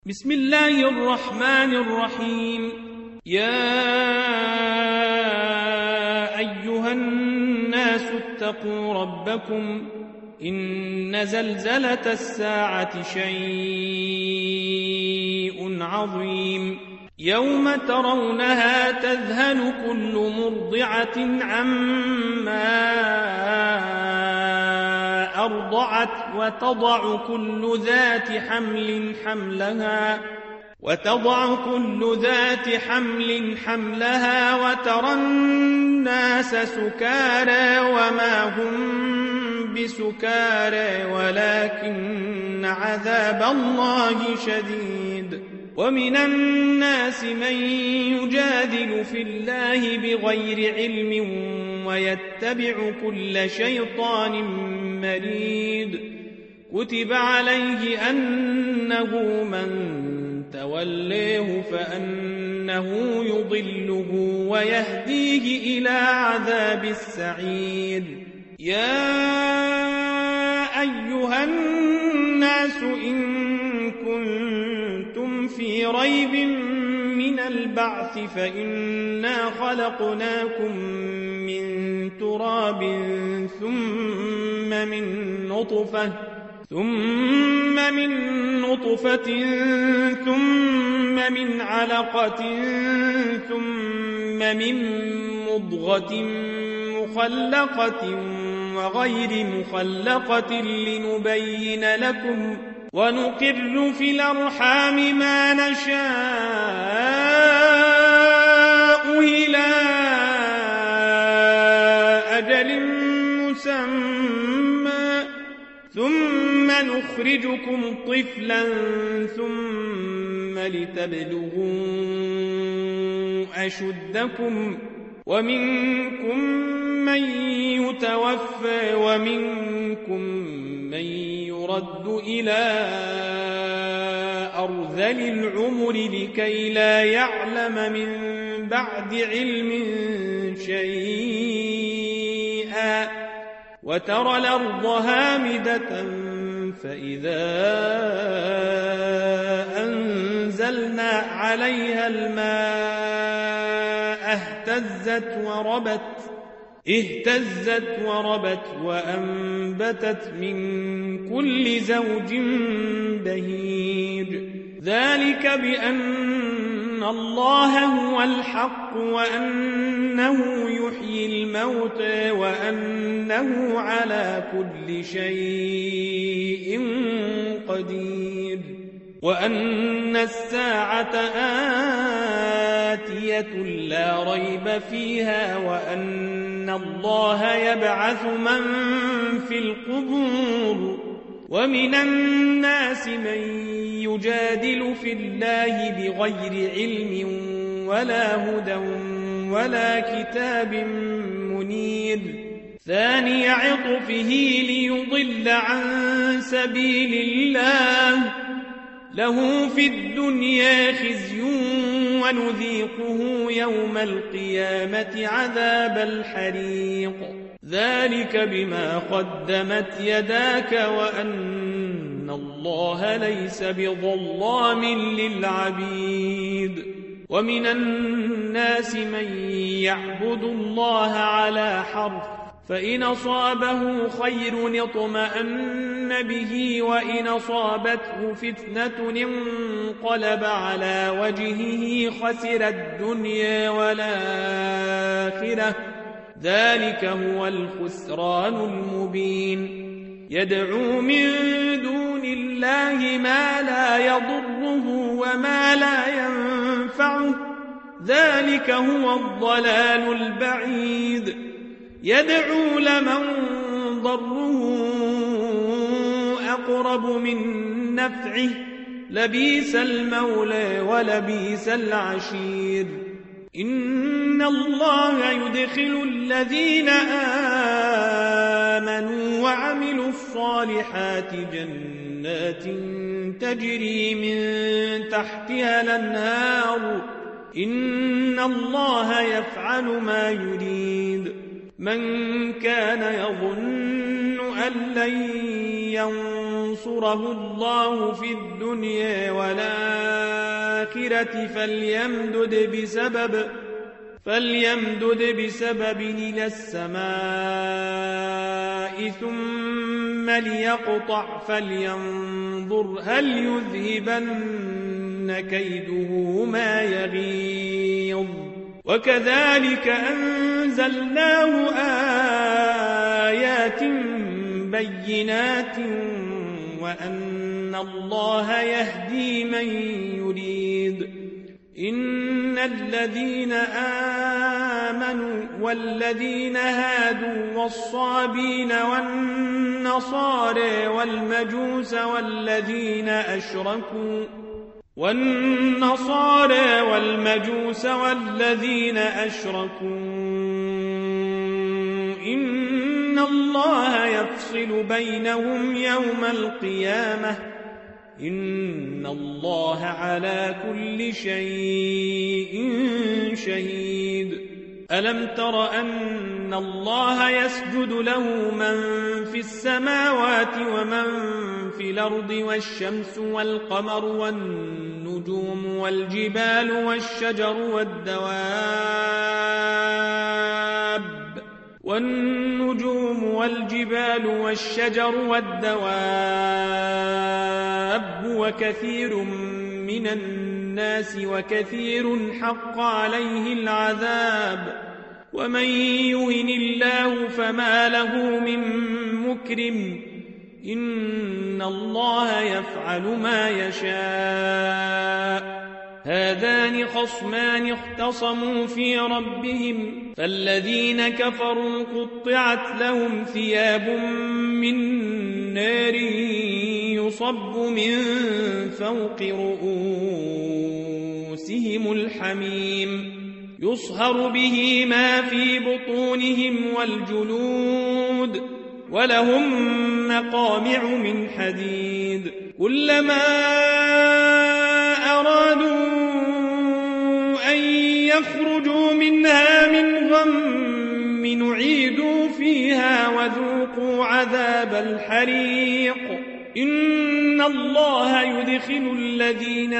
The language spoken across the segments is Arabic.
بسم الله الرحمن الرحيم. يا أيها الناس اتقوا ربكم إن زلزلة الساعة شيء عظيم يوم ترونها تذهل كل مرضعة عما أرضعت وتضع كل ذات حمل حملها وترى الناس سكارى وما هم بسكارى ولكن عذاب الله شديد. ومن الناس من يجادل في الله بغير علم ويتبع كل شيطان مريد. كتب عليه أنه من توليه فأنه يضله ويهديه إلى عذاب السعير. يا أيها الناس إن كنتم في ريب من البعث فإنا خلقناكم من تراب ثم من نطفة ثم من علقة ثم من مضغة مخلقة وغير مخلقة لنبين لكم ونقر في الأرحام ما نشاء إلى أجل مسمى ثم نخرجكم طفلا ثم لتبلغوا أشدكم ومنكم من يتوفى ومنكم من يرد إلى أرذل العمر لكي لا يعلم من بعد علم شيئا. وترى الأرض هامدة فإذا أنزلنا عليها الماء اهتزت وربت وأنبتت من كل زوج بهيج. ذلك بأن الله هو الحق وأنه يحيي الموتى وأنه على كل شيء قدير وأن الساعة آتية لا ريب فيها وأن الله يبعث من في القبور. ومن الناس من يجادل في الله بغير علم ولا هدى ولا كتاب منير. ثاني عطفه ليضل عن سبيل الله له في الدنيا خزي ونذيقه يوم القيامة عذاب الحريق. ذلك بما قدمت يداك وأن الله ليس بظلام للعبيد. ومن الناس من يعبد الله على حرف فإن أصابه خير اطمأن به وإن أصابته فتنة انقلب على وجهه خسر الدنيا والآخرة. ذلك هو الخسران المبين. يدعو من دون الله ما لا يضره وما لا ينفعه. ذلك هو الضلال البعيد. يدعو لمن ضره أقرب من نفعه لبيس المولى ولبيس العشير. إن الله يدخل الذين آمنوا وعملوا الصالحات جنات تجري من تحتها الأنهار. إن الله يفعل ما يريد. من كان يظن أن لن ينصره الله في الدنيا والآخرة فليمدد بسبب إلى السماء ثم ليقطع فلينظر هل يذهبن كيده ما يغيظ وكذلك أنزلناه آيات بينات وأن الله يهدي من يريد إن الذين آمنوا والذين هادوا والصابين والنصارى والمجوس والذين أشركوا إن الله يفصل بينهم يوم القيامة إن الله على كل شيء شهيد ألم تر أن الله يسجد له من في السماوات ومن في الأرض والشمس والقمر والنجوم والجبال والشجر والدواب وكثير من الناس وكثير حق عليه العذاب ومن يهن الله فما له من مكرم إن الله يفعل ما يشاء هذان خصمان اختصموا في ربهم فالذين كفروا قطعت لهم ثياب من نار يصب من فوق رؤوسهم الحميم يصهر به ما في بطونهم والجلود ولهم مقامع من حديد كلما أرادوا أن يخرجوا منها من غم نعيدوا فيها وذوقوا عذاب الحريق إن الله يدخل الذين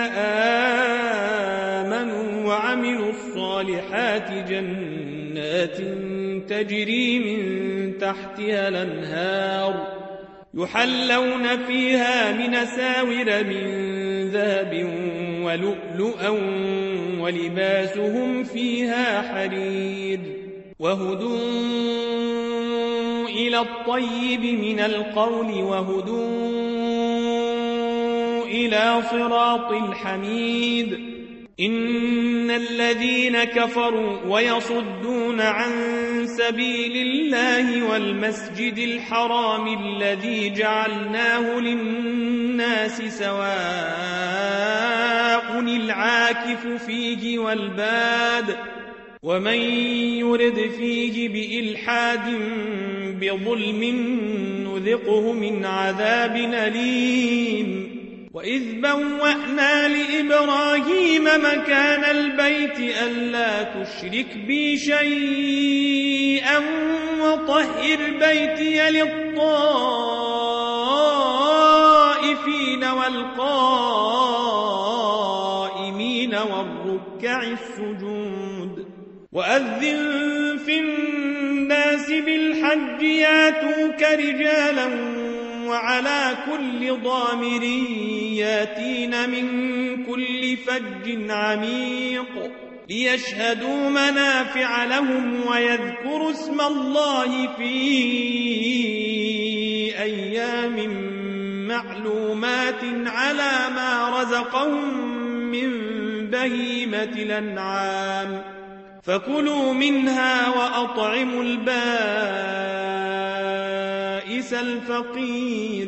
آمنوا وعملوا الصالحات جنات تجري من تحتها الأنهار يحلون فيها من ساور من ذهب ولؤلؤا ولباسهم فيها حرير وهدوا إلى الطيب من القول وهدوا إلى صراط الحميد إن الذين كفروا ويصدون عن سبيل الله والمسجد الحرام الذي جعلناه للناس سواء العاكف فيه والباد ومن يرد فيه بإلحاد بظلم نذقه من عذاب أليم وإذ بوأنا لإبراهيم مكان البيت ألا تشرك بي شيئا وطهر بيتي للطائفين والقائمين والركع السجود وأذن في الناس بالحج ياتوك رجالا وعلى كل ضامر ياتين من كل فج عميق ليشهدوا منافع لهم ويذكروا اسم الله في أيام معلومات على ما رزقهم من بهيمة الأنعام فكلوا منها وأطعموا البائس الفقير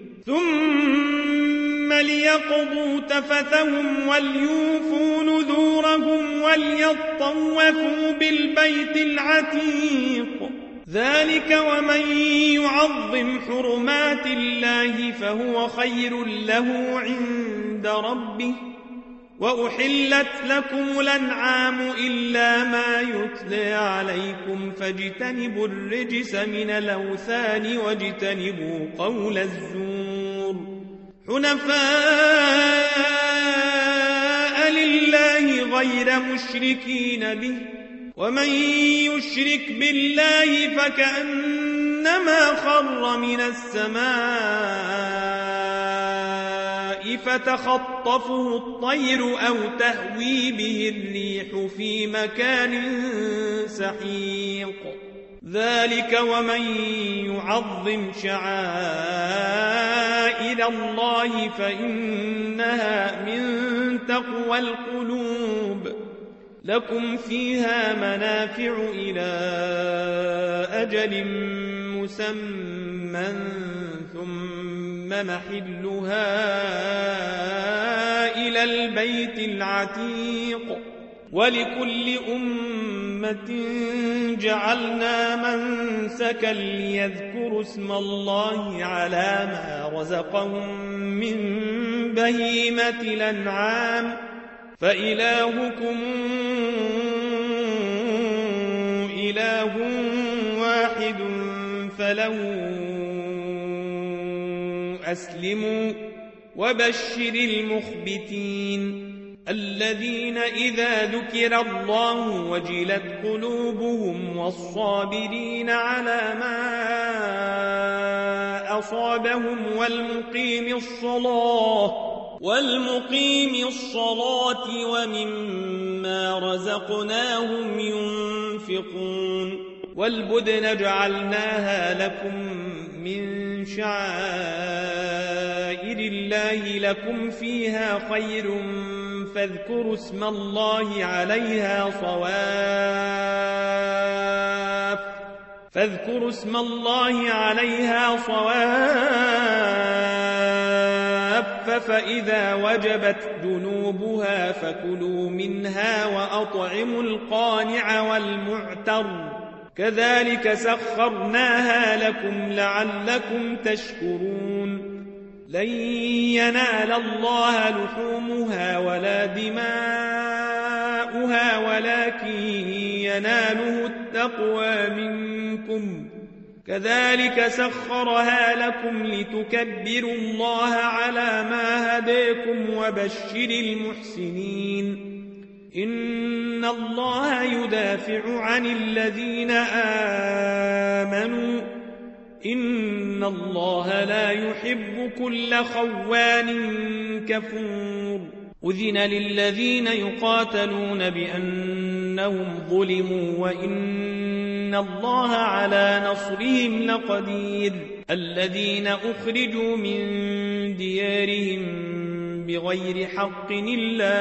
ثم ليقضوا تفثهم وليوفوا نذورهم وليطوفوا بالبيت العتيق ذلك ومن يعظم حرمات الله فهو خير له عند ربه وأحلت لكم الأنعام إلا ما يتلى عليكم فاجتنبوا الرجس من الأوثان واجتنبوا قول الزور حنفاء لله غير مشركين به ومن يشرك بالله فكأنما خر من السماء فتخطفه الطير أو تهوي به الريح في مكان سحيق ذلك ومن يعظم شعائر الله فإنها من تقوى القلوب لكم فيها منافع إلى أجل مسمى ثم محلها إلى البيت العتيق ولكل أمة جعلنا منسكا ليذكروا اسم الله على ما رزقهم من بهيمة الأنعام فإلهكم إله واحد فله أسلموا وبشر المخبتين الذين إذا ذكر الله وجلت قلوبهم والصابرين على ما أصابهم والمقيم الصلاة ومما رزقناهم ينفقون والبدن جعلناها لكم من شعائر الله لكم فيها خير فاذكروا اسم الله عليها صواف فإذا وجبت جنوبها فكلوا منها وأطعموا القانع والمعتر كذلك سخرناها لكم لعلكم تشكرون لن ينال الله لحومها ولا دماؤها ولكن يناله التقوى منكم كذلك سخرها لكم لتكبروا الله على ما هداكم وبشر المحسنين إن الله يدافع عن الذين آمنوا إن الله لا يحب كل خوان كفور أذن للذين يقاتلون بأنهم ظلموا وإن الله على نصرهم لقدير الذين أخرجوا من ديارهم بغير حق إلا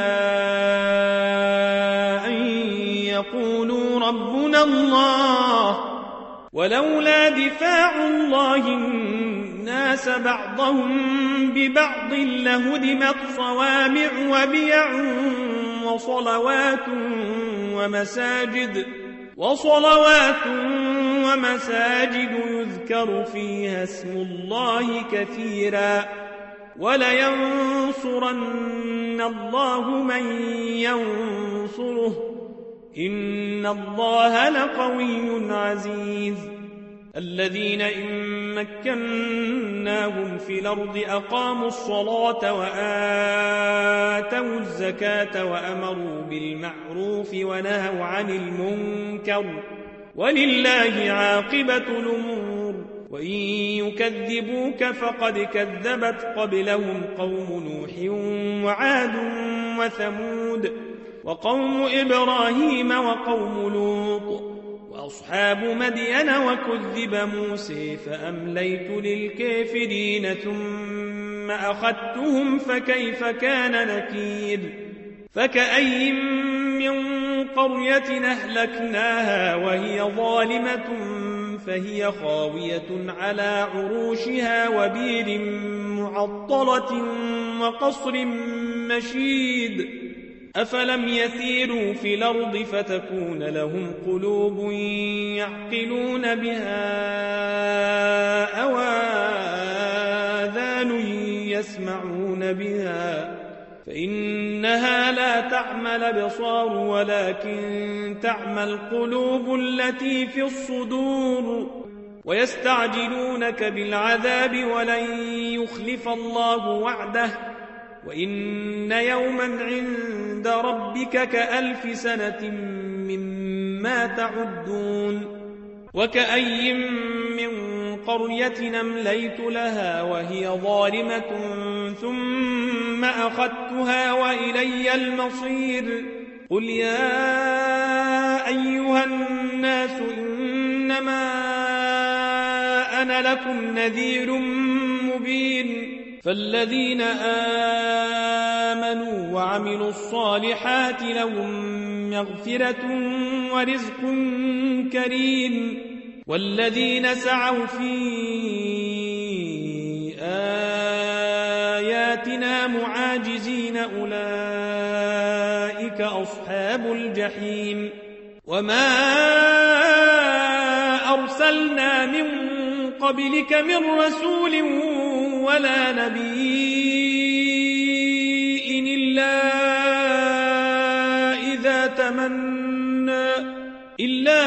أن يقولوا ربنا الله ولولا دفاع الله الناس بعضهم ببعض لهدمت صوامع وبيع وصلوات ومساجد يذكر فيها اسم الله كثيرا ولينصرن الله من ينصره إن الله لقوي عزيز الذين إن مكناهم في الأرض أقاموا الصلاة وآتوا الزكاة وأمروا بالمعروف ونهوا عن المنكر ولله عاقبة الأمور وإن يكذبوك فقد كذبت قبلهم قوم نوح وعاد وثمود وقوم إبراهيم وقوم لوط وأصحاب مدين وكذب موسى فأمليت للكافرين ثم أخذتهم فكيف كان نكير فكأي من قرية أهلكناها وهي ظالمة فهي خاوية على عروشها وبير معطلة وقصر مشيد أفلم يسيروا في الأرض فتكون لهم قلوب يعقلون بها أو آذان يسمعون بها فإنها لا تعمى الأبصار ولكن تعمى القلوب التي في الصدور ويستعجلونك بالعذاب ولن يخلف الله وعده وإن يوما عند ربك كألف سنة مما تعدون وكأي من قرية أمليت لها وهي ظالمة ثم أخذتها وإلي المصير قل يا أيها الناس إنما أنا لكم نذير مبين فالذين آمنوا وعملوا الصالحات لهم مغفرة ورزق كريم والذين سعوا في آياتنا معاجزين أولئك أصحاب الجحيم وما أرسلنا من قبلك من رسول ولا نبي إلا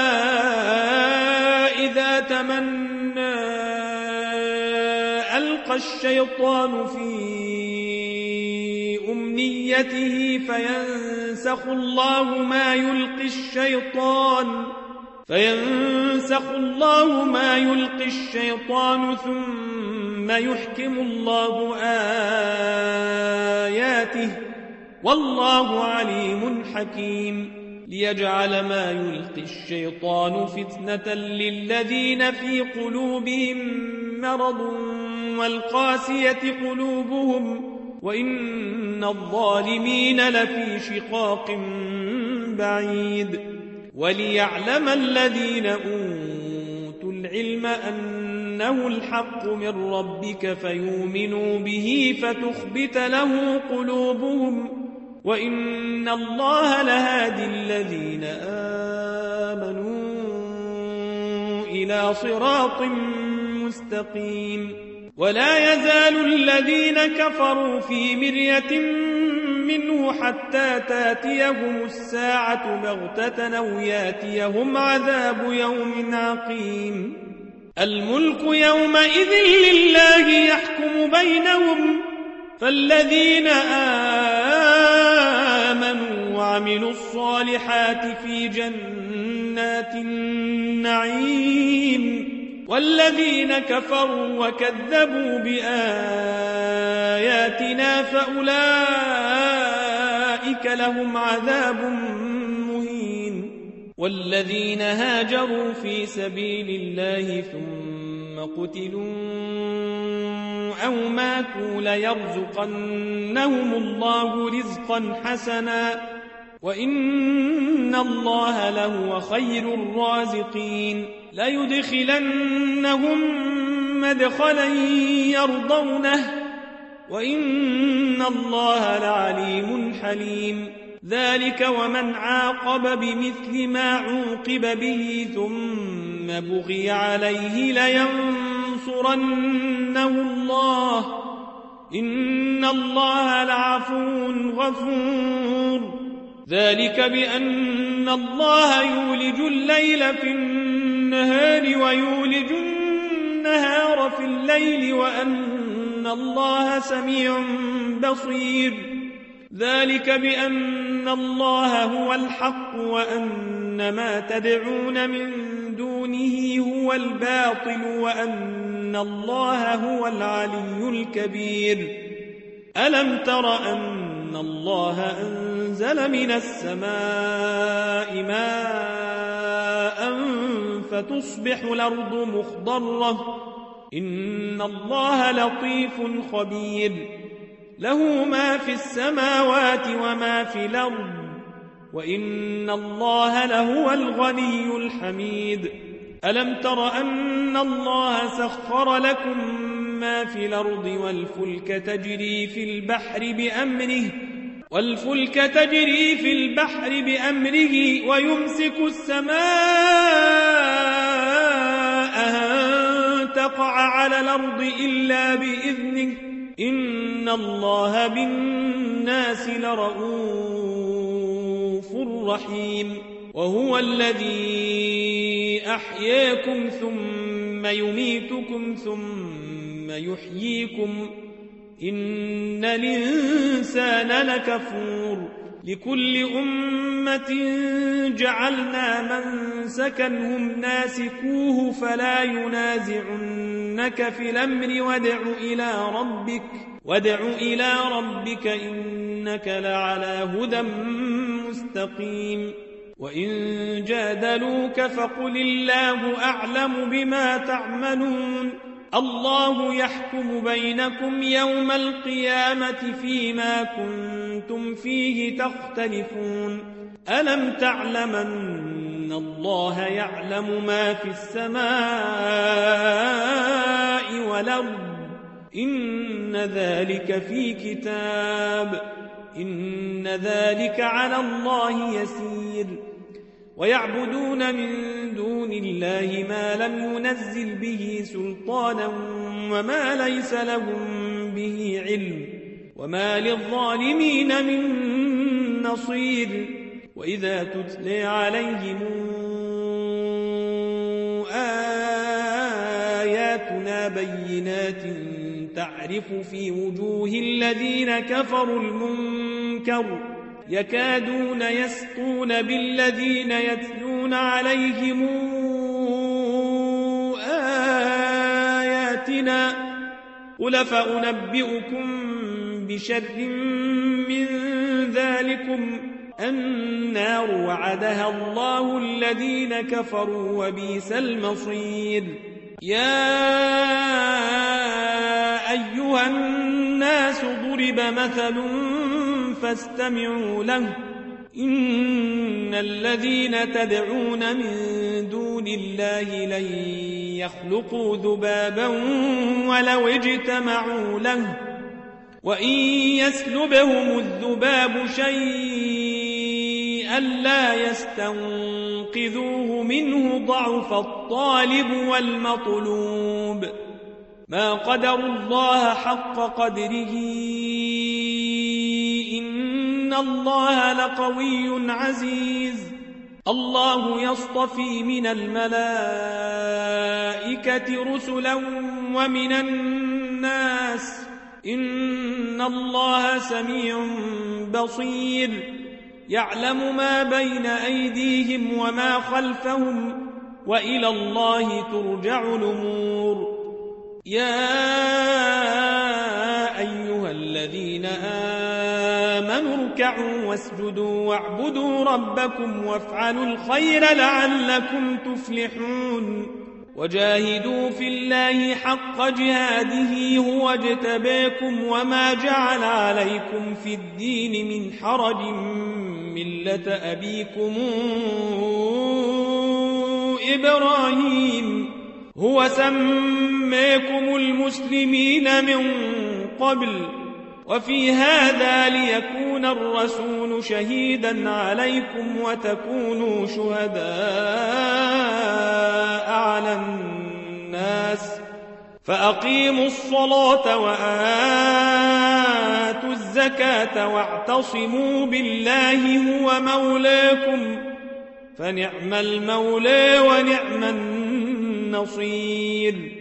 إذا تمنى ألقى الشيطان في أمنيته فينسخ الله ما يلقي الشيطان ثم يحكم الله آياته والله عليم حكيم ليجعل ما يلقي الشيطان فتنة للذين في قلوبهم مرض والقاسية قلوبهم وإن الظالمين لفي شقاق بعيد وليعلم الذين أوتوا العلم أنه الحق من ربك فيؤمنوا به فتخبت له قلوبهم وإن الله لهادي الذين آمنوا إلى صراط مستقيم ولا يزال الذين كفروا في مرية منه حتى تاتيهم الساعة بغتة أو ياتيهم عذاب يوم عقيم الملك يومئذ لله يحكم بينهم فالذين آمنوا وعملوا الصالحات في جنات النعيم والذين كفروا وكذبوا بآياتنا فأولئك لهم عذاب مهين والذين هاجروا في سبيل الله ثم قتلوا أو ماتوا ليرزقنهم الله رزقا حسنا وإن الله لهو خير الرازقين ليدخلنهم مدخلا يرضونه وإن الله لعليم حليم ذلك ومن عاقب بمثل ما عوقب به ثم بغي عليه لينصرنه الله إن الله لعفو غفور ذلك بأن الله يولج الليل في النهار ويولج النهار في الليل وأن الله سميع بصير ذلك بأن الله هو الحق وأن ما تدعون من دونه هو الباطل وأن الله هو العلي الكبير ألم تر أن الله أنزل من السماء ماء فتصبح الأرض مخضرة إن الله لطيف خبير له ما في السماوات وما في الأرض وإن الله لهو الغني الحميد ألم تر أن الله سخر لكم ما في الأرض والفلك تجري في البحر بأمره ويمسك السماء أن تقع على الأرض إلا بإذنه إن الله بالناس لرؤوف رحيم وهو الذي أحياكم ثم يميتكم ثم يحييكم إن الإنسان لكفور لكل أمة جعلنا منسكا هم ناسكوه فلا ينازعنك في الأمر وادع إلى ربك إنك لعلى هدى مستقيم وإن جادلوك فقل الله أعلم بما تعملون الله يحكم بينكم يوم القيامة فيما كنتم فيه تختلفون ألم تعلم أن الله يعلم ما في السماء والأرض إن ذلك في كتاب إن ذلك على الله يسير ويعبدون من دون الله ما لم ينزل به سلطانا وما ليس لهم به علم وما للظالمين من نصير وإذا تتلى عليهم آياتنا بينات تعرف في وجوه الذين كفروا المنكر يكادون يسطون بالذين يتلون عليهم آياتنا قل فأنبئكم بشر من ذلكم النار وعدها الله الذين كفروا وبئس المصير يا أيها الناس ضرب مثل فاستمعوا له إن الذين تدعون من دون الله لن يخلقوا ذبابا ولو اجتمعوا له وإن يسلبهم الذباب شيئا لا يستنقذوه منه ضعف الطالب والمطلوب ما قدروا الله حق قدره إن الله لقوي عزيز الله يصطفي من الملائكة رسلا ومن الناس إن الله سميع بصير يعلم ما بين أيديهم وما خلفهم وإلى الله ترجع الأمور يا أيها الذين آمنوا اركعوا واسجدوا واعبدوا ربكم وافعلوا الخير لعلكم تفلحون وجاهدوا في الله حق جهاده هو اجتباكم وما جعل عليكم في الدين من حرج ملة أبيكم إبراهيم هو سماكم المسلمين من قبل وفي هذا ليكون الرسول شهيدا عليكم وتكونوا شهداء على الناس فأقيموا الصلاة وآتوا الزكاة واعتصموا بالله هو مولاكم فنعم المولى ونعم النصير